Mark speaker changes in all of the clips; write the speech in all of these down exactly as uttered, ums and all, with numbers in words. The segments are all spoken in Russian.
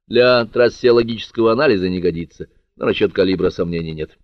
Speaker 1: Для трассеологического анализа не годится, но насчет калибра сомнений нет.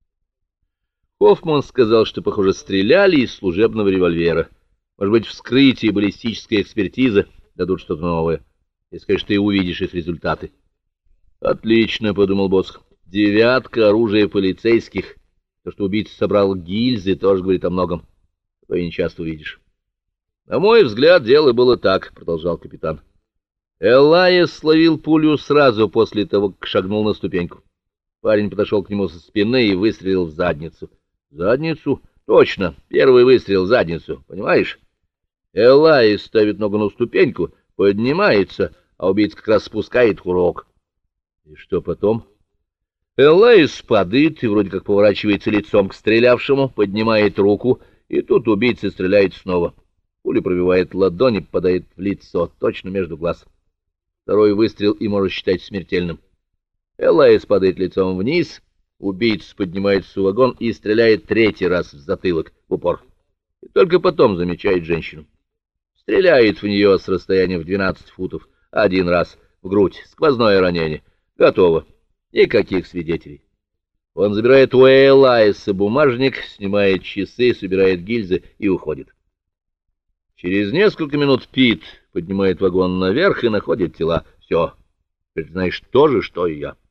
Speaker 1: Хоффман сказал, что, похоже, стреляли из служебного револьвера. Может быть, вскрытие и баллистическая экспертиза дадут что-то новое, если, конечно, ты увидишь их результаты. Отлично, — подумал Босх. Девятка оружия полицейских. То, что убийца собрал гильзы, тоже говорит о многом. Такое не часто увидишь. На мой взгляд, дело было так, — продолжал капитан. Элайс словил пулю сразу после того, как шагнул на ступеньку. Парень подошел к нему со спины и выстрелил в задницу. Задницу? Точно, первый выстрел в задницу, понимаешь? Элайс ставит ногу на ступеньку, поднимается, а убийца как раз спускает курок. И что потом? Элайс падает и вроде как поворачивается лицом к стрелявшему, поднимает руку, и тут убийца стреляет снова. Пуля пробивает ладонь и попадает в лицо, точно между глаз. Второй выстрел и можно считать смертельным. Элайс падает лицом вниз, убийца поднимается в вагон и стреляет третий раз в затылок, в упор. И только потом замечает женщину. Стреляет в нее с расстояния в двенадцать футов, один раз в грудь, сквозное ранение. Готово. Никаких свидетелей. Он забирает у Элайса бумажник, снимает часы, собирает гильзы и уходит. Через несколько минут Пит поднимает вагон наверх и находит тела. Все. Ты знаешь то же, что и я.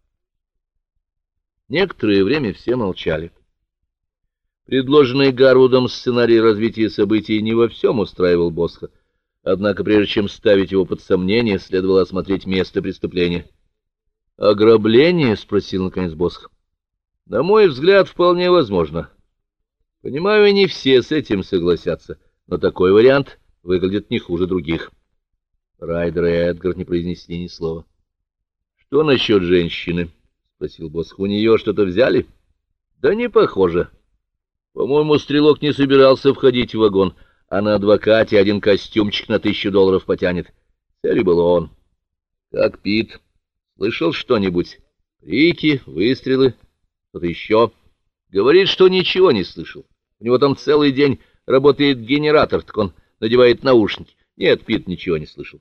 Speaker 1: Некоторое время все молчали. Предложенный Гарвудом сценарий развития событий не во всем устраивал Босха. Однако, прежде чем ставить его под сомнение, следовало осмотреть место преступления. «Ограбление?» — спросил наконец Босх. «На мой взгляд, вполне возможно. Понимаю, не все с этим согласятся, но такой вариант выглядит не хуже других». Райдер и Эдгар не произнесли ни слова. «Что насчет женщины?» — спросил Босх. «У нее что-то взяли?» «Да не похоже. По-моему, стрелок не собирался входить в вагон, а на адвокате один костюмчик на тысячу долларов потянет. Целью был он. Как Пит? Слышал что-нибудь? Крики, выстрелы, что-то еще?» «Говорит, что ничего не слышал. У него там целый день работает генератор, так он надевает наушники. Нет, Пит ничего не слышал».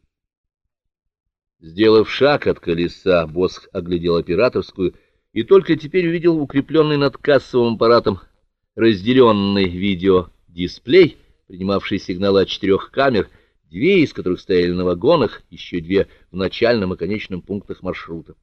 Speaker 1: Сделав шаг от колеса, Босх оглядел операторскую и только теперь увидел укрепленный над кассовым аппаратом разделенный видеодисплей, принимавший сигналы от четырех камер, две из которых стояли на вагонах, еще две в начальном и конечном пунктах маршрута.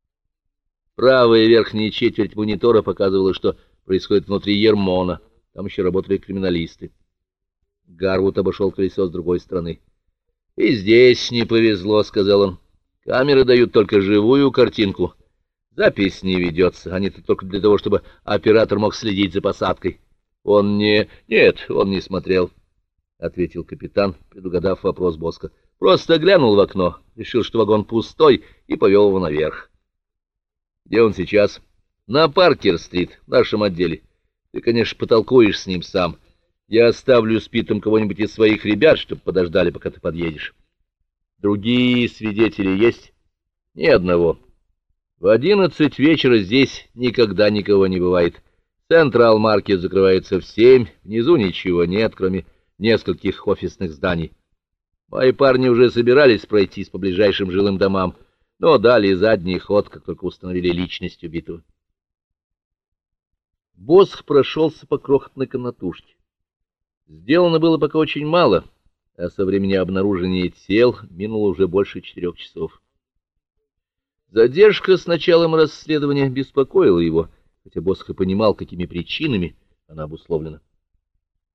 Speaker 1: Правая верхняя четверть монитора показывала, что происходит внутри Ермона. Там еще работали криминалисты. Гарвуд обошел колесо с другой стороны. «И здесь не повезло», — сказал он. «Камеры дают только живую картинку. Запись не ведется. Они-то только для того, чтобы оператор мог следить за посадкой». «Он не... Нет, он не смотрел», — ответил капитан, предугадав вопрос Босха. «Просто глянул в окно, решил, что вагон пустой, и повел его наверх». «Где он сейчас?» «На Паркер-стрит, в нашем отделе. Ты, конечно, потолкуешь с ним сам. Я оставлю с Питом кого-нибудь из своих ребят, чтобы подождали, пока ты подъедешь». «Другие свидетели есть?» «Ни одного. В одиннадцать вечера здесь никогда никого не бывает. Централ-маркет закрывается в семь, внизу ничего нет, кроме нескольких офисных зданий. Мои парни уже собирались пройтись по ближайшим жилым домам, но дали задний ход, как только установили личность убитого». Босх прошелся по крохотной комнатушке. Сделано было пока очень мало, а со времени обнаружения тел минуло уже больше четырех часов. Задержка с началом расследования беспокоила его, хотя Босх и понимал, какими причинами она обусловлена.